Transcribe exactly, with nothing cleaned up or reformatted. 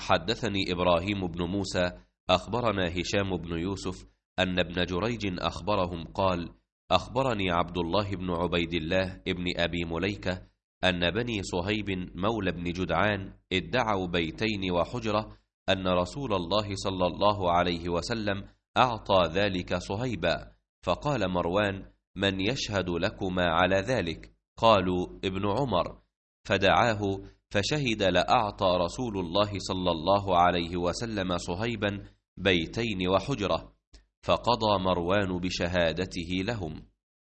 حدثني إبراهيم بن موسى أخبرنا هشام بن يوسف أن ابن جريج أخبرهم قال: أخبرني عبد الله بن عبيد الله ابن أبي مليكة أن بني صهيب مولى بن جدعان ادعوا بيتين وحجرة أن رسول الله صلى الله عليه وسلم أعطى ذلك صهيبا، فقال مروان: من يشهد لكما على ذلك؟ قالوا: ابن عمر، فدعاه فشهد لأعطى رسول الله صلى الله عليه وسلم صهيبا بيتين وحجرة، فقضى مروان بشهادته لهم.